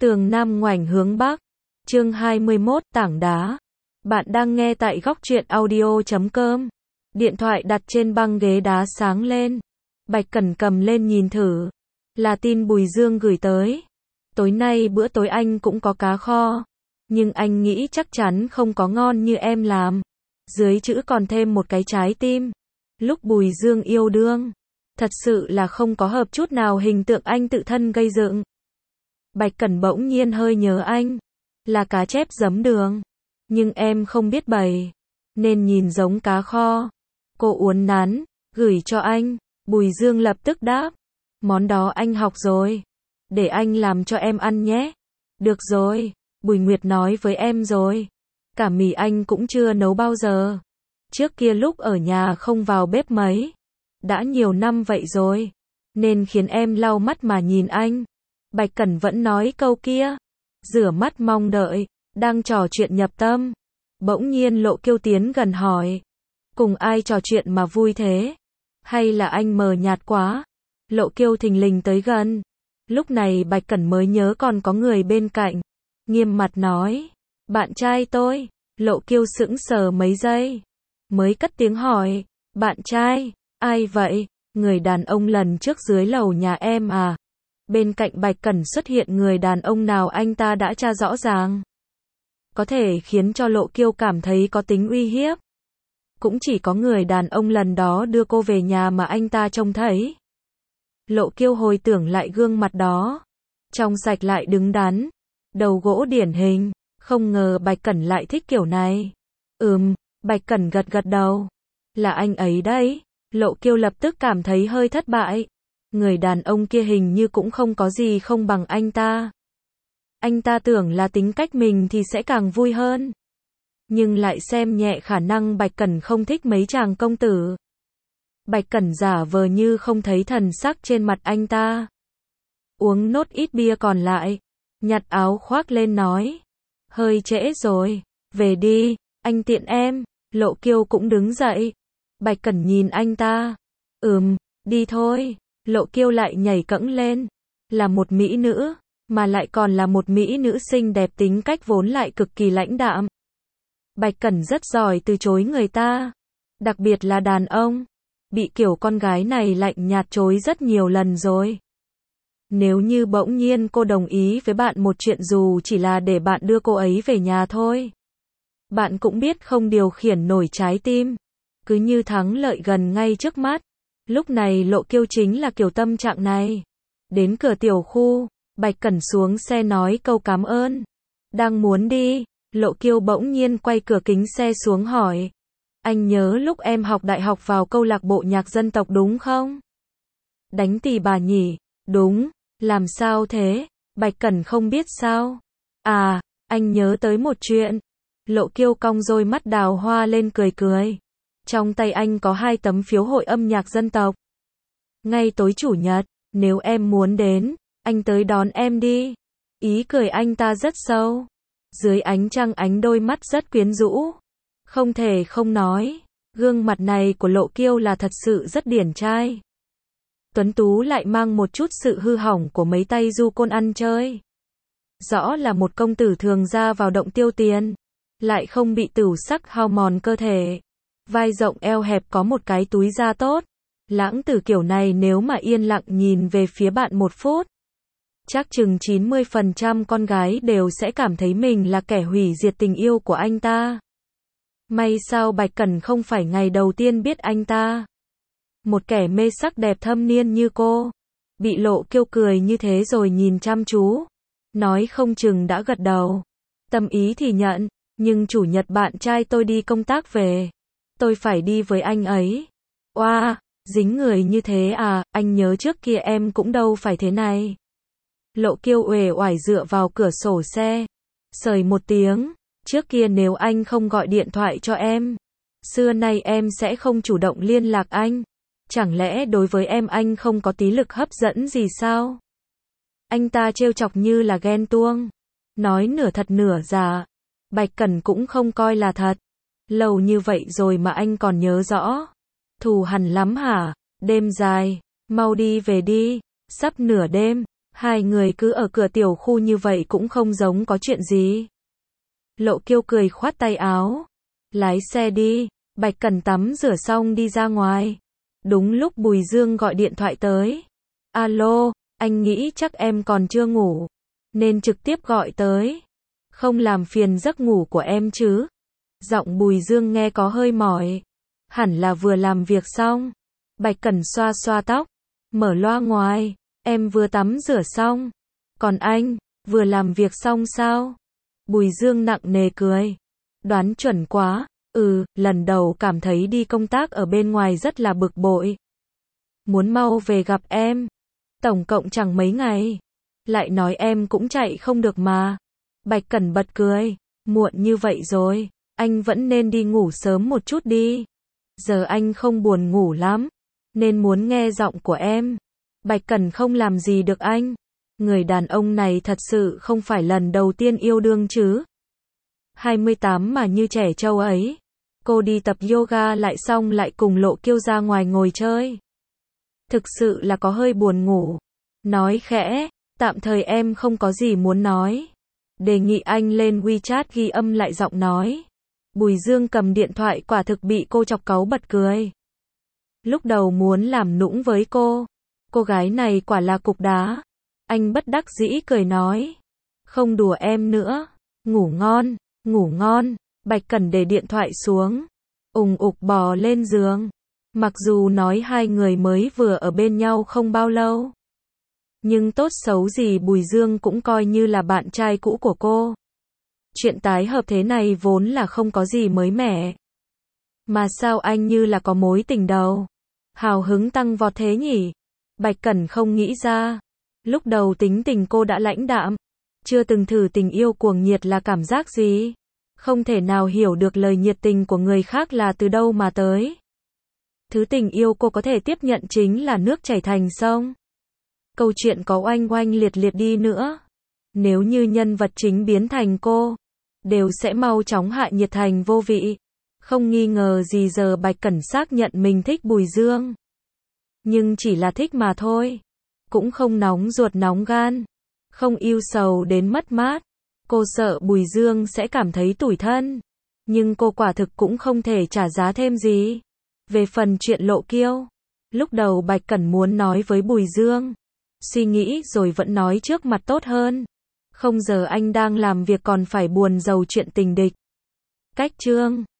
Tường Nam ngoảnh hướng Bắc. Chương 21 Tảng đá. Bạn đang nghe tại góc truyện audio.com. Điện thoại đặt trên băng ghế đá sáng lên. Bạch Cẩn cầm lên nhìn thử. Là tin Bùi Dương gửi tới. Tối nay bữa tối anh cũng có cá kho. Nhưng anh nghĩ chắc chắn không có ngon như em làm. Dưới chữ còn thêm một cái trái tim. Lúc Bùi Dương yêu đương. Thật sự là không có hợp chút nào hình tượng anh tự thân gây dựng. Bạch Cẩn bỗng nhiên hơi nhớ anh. Là cá chép giấm đường. Nhưng em không biết bày. Nên nhìn giống cá kho. Cô uốn nắn, gửi cho anh. Bùi Dương lập tức đáp. Món đó anh học rồi. Để anh làm cho em ăn nhé. Được rồi, Bùi Nguyệt nói với em rồi. Cả mì anh cũng chưa nấu bao giờ. Trước kia lúc ở nhà không vào bếp mấy. Đã nhiều năm vậy rồi. Nên khiến em lau mắt mà nhìn anh. Bạch Cẩn vẫn nói câu kia. Rửa mắt mong đợi. Đang trò chuyện nhập tâm. Bỗng nhiên Lộ Kiêu tiến gần hỏi. Cùng ai trò chuyện mà vui thế? Hay là anh mờ nhạt quá? Lộ Kiêu thình lình tới gần. Lúc này Bạch Cẩn mới nhớ còn có người bên cạnh. Nghiêm mặt nói. Bạn trai tôi. Lộ Kiêu sững sờ mấy giây. Mới cất tiếng hỏi. Bạn trai? Ai vậy? Người đàn ông lần trước dưới lầu nhà em à? Bên cạnh Bạch Cẩn xuất hiện người đàn ông nào anh ta đã tra rõ ràng. Có thể khiến cho Lộ Kiêu cảm thấy có tính uy hiếp. Cũng chỉ có người đàn ông lần đó đưa cô về nhà mà anh ta trông thấy. Lộ Kiêu hồi tưởng lại gương mặt đó. Trong sạch lại đứng đắn. Đầu gỗ điển hình. Không ngờ Bạch Cẩn lại thích kiểu này. Bạch Cẩn gật gật đầu. Là anh ấy đấy. Lộ Kiêu lập tức cảm thấy hơi thất bại. Người đàn ông kia hình như cũng không có gì không bằng anh ta. Anh ta tưởng là tính cách mình thì sẽ càng vui hơn. Nhưng lại xem nhẹ khả năng Bạch Cẩn không thích mấy chàng công tử. Bạch Cẩn giả vờ như không thấy thần sắc trên mặt anh ta. Uống nốt ít bia còn lại. Nhặt áo khoác lên nói. Hơi trễ rồi. Về đi, anh tiện em. Lộ Kiêu cũng đứng dậy. Bạch Cẩn nhìn anh ta. Đi thôi. Lộ Kiêu lại nhảy cẫng lên. Là một mỹ nữ. Mà lại còn là một mỹ nữ xinh đẹp tính cách vốn lại cực kỳ lãnh đạm. Bạch Cẩn rất giỏi từ chối người ta. Đặc biệt là đàn ông. Bị kiểu con gái này lạnh nhạt chối rất nhiều lần rồi. Nếu như bỗng nhiên cô đồng ý với bạn một chuyện dù chỉ là để bạn đưa cô ấy về nhà thôi. Bạn cũng biết không điều khiển nổi trái tim. Cứ như thắng lợi gần ngay trước mắt. Lúc này Lộ Kiêu chính là kiểu tâm trạng này. Đến cửa tiểu khu, Bạch Cẩn xuống xe nói câu cảm ơn. Đang muốn đi, Lộ Kiêu bỗng nhiên quay cửa kính xe xuống hỏi. Anh nhớ lúc em học đại học vào câu lạc bộ nhạc dân tộc đúng không? Đánh tỳ bà nhỉ? Đúng, làm sao thế? Bạch Cẩn không biết sao? À, anh nhớ tới một chuyện. Lộ Kiêu cong đôi mắt đào hoa lên cười cười. Trong tay anh có 2 tấm phiếu hội âm nhạc dân tộc. Ngay tối chủ nhật, nếu em muốn đến, anh tới đón em đi. Ý cười anh ta rất sâu. Dưới ánh trăng ánh đôi mắt rất quyến rũ. Không thể không nói, gương mặt này của Lộ Kiêu là thật sự rất điển trai. Tuấn tú lại mang một chút sự hư hỏng của mấy tay du côn ăn chơi. Rõ là một công tử thường ra vào động tiêu tiền. Lại không bị tửu sắc hao mòn cơ thể. Vai rộng eo hẹp có một cái túi da tốt. Lãng tử kiểu này nếu mà yên lặng nhìn về phía bạn 1 phút. Chắc chừng 90% con gái đều sẽ cảm thấy mình là kẻ hủy diệt tình yêu của anh ta. May sao Bạch Cẩn không phải ngày đầu tiên biết anh ta. Một kẻ mê sắc đẹp thâm niên như cô. Bị Lộ Kiêu cười như thế rồi nhìn chăm chú. Nói không chừng đã gật đầu. Tâm ý thì nhận. Nhưng chủ nhật bạn trai tôi đi công tác về. Tôi phải đi với anh ấy. Oa, dính người như thế à, anh nhớ trước kia em cũng đâu phải thế này. Lộ Kiêu uể oải dựa vào cửa sổ xe. Sời một tiếng. Trước kia nếu anh không gọi điện thoại cho em. Xưa nay em sẽ không chủ động liên lạc anh. Chẳng lẽ đối với em anh không có tí lực hấp dẫn gì sao? Anh ta trêu chọc như là ghen tuông. Nói nửa thật nửa giả. Bạch Cẩn cũng không coi là thật. Lâu như vậy rồi mà anh còn nhớ rõ. Thù hằn lắm hả? Đêm dài. Mau đi về đi. Sắp nửa đêm. Hai người cứ ở cửa tiểu khu như vậy cũng không giống có chuyện gì. Lộ Kiêu cười khoát tay áo. Lái xe đi. Bạch Cẩn tắm rửa xong đi ra ngoài. Đúng lúc Bùi Dương gọi điện thoại tới. Alo, anh nghĩ chắc em còn chưa ngủ, nên trực tiếp gọi tới. Không làm phiền giấc ngủ của em chứ? Giọng Bùi Dương nghe có hơi mỏi. Hẳn là vừa làm việc xong. Bạch Cẩn xoa xoa tóc. Mở loa ngoài. Em vừa tắm rửa xong. Còn anh, vừa làm việc xong sao? Bùi Dương nặng nề cười. Đoán chuẩn quá. Lần đầu cảm thấy đi công tác ở bên ngoài rất là bực bội. Muốn mau về gặp em. Tổng cộng chẳng mấy ngày. Lại nói em cũng chạy không được mà. Bạch Cẩn bật cười. Muộn như vậy rồi, anh vẫn nên đi ngủ sớm một chút đi. Giờ anh không buồn ngủ lắm, nên muốn nghe giọng của em. Bạch Cẩn không làm gì được anh. Người đàn ông này thật sự không phải lần đầu tiên yêu đương chứ. 28 mà như trẻ trâu ấy. Cô đi tập yoga lại xong lại cùng Lộ Kiêu ra ngoài ngồi chơi. Thực sự là có hơi buồn ngủ. Nói khẽ, tạm thời em không có gì muốn nói. Đề nghị anh lên WeChat ghi âm lại giọng nói. Bùi Dương cầm điện thoại quả thực bị cô chọc cáu bật cười. Lúc đầu muốn làm nũng với cô gái này quả là cục đá. Anh bất đắc dĩ cười nói. Không đùa em nữa. Ngủ ngon, ngủ ngon. Bạch Cẩn để điện thoại xuống. Ùng ục bò lên giường. Mặc dù nói hai người mới vừa ở bên nhau không bao lâu, nhưng tốt xấu gì Bùi Dương cũng coi như là bạn trai cũ của cô. Chuyện tái hợp thế này vốn là không có gì mới mẻ. Mà sao anh như là có mối tình đầu? Hào hứng tăng vọt thế nhỉ? Bạch Cẩn không nghĩ ra. Lúc đầu tính tình cô đã lãnh đạm. Chưa từng thử tình yêu cuồng nhiệt là cảm giác gì. Không thể nào hiểu được lời nhiệt tình của người khác là từ đâu mà tới. Thứ tình yêu cô có thể tiếp nhận chính là nước chảy thành sông. Câu chuyện có oanh oanh liệt liệt đi nữa. Nếu như nhân vật chính biến thành cô, đều sẽ mau chóng hạ nhiệt thành vô vị. Không nghi ngờ gì giờ Bạch Cẩn xác nhận mình thích Bùi Dương. Nhưng chỉ là thích mà thôi. Cũng không nóng ruột nóng gan. Không yêu sầu đến mất mát. Cô sợ Bùi Dương sẽ cảm thấy tủi thân. Nhưng cô quả thực cũng không thể trả giá thêm gì. Về phần chuyện Lộ Kiêu, lúc đầu Bạch Cẩn muốn nói với Bùi Dương. Suy nghĩ rồi vẫn nói trước mặt tốt hơn. Không giờ anh đang làm việc còn phải buồn rầu chuyện tình địch. Cách chương